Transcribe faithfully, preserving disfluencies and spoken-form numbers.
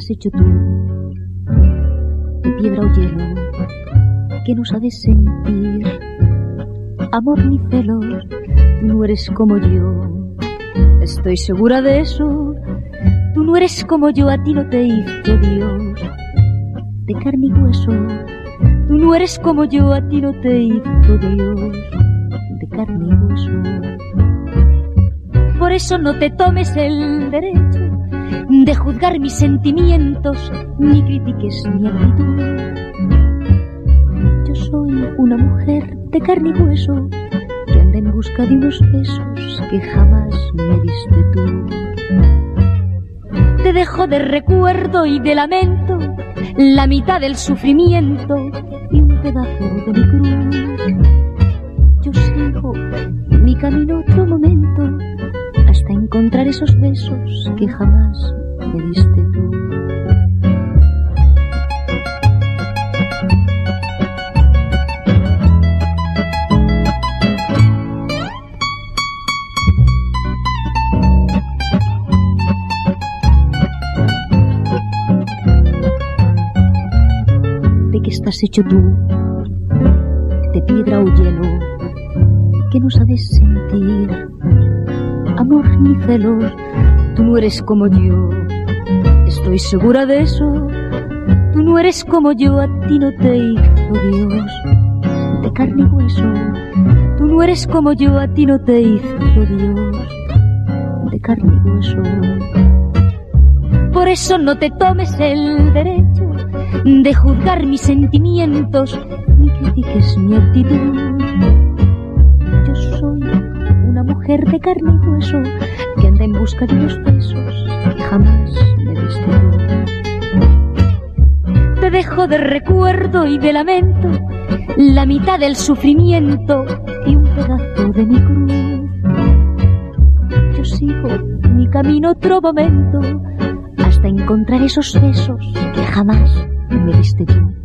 estás hecho tú, de piedra o hielo, que no sabes sentir amor ni celos. Tú no eres como yo, estoy segura de eso. Tú no eres como yo, a ti no te hizo Dios de carne y hueso. Tú no eres como yo, a ti no te hizo Dios de carne y hueso. Por eso no te tomes el derecho de juzgar mis sentimientos, ni critiques mi actitud. Yo soy una mujer de carne y hueso que anda en busca de unos besos que jamás me diste tú. Te dejo de recuerdo y de lamento la mitad del sufrimiento y un pedazo de mi cruz. Yo sigo mi camino otro momento hasta encontrar esos besos que jamás me diste tú. ¿De qué estás hecho tú? De piedra o hielo, que no sabes sentir amor ni celos. Tú no eres como yo, estoy segura de eso. Tú no eres como yo, a ti no te hizo Dios de carne y hueso. Tú no eres como yo, a ti no te hizo Dios de carne y hueso. Por eso no te tomes el derecho de juzgar mis sentimientos, ni critiques mi actitud. Yo soy una mujer de carne y hueso que anda en busca de unos besos que jamás me diste tú. Te dejo de recuerdo y de lamento la mitad del sufrimiento y un pedazo de mi cruz. Yo sigo mi camino otro momento hasta encontrar esos besos que jamás me diste tú.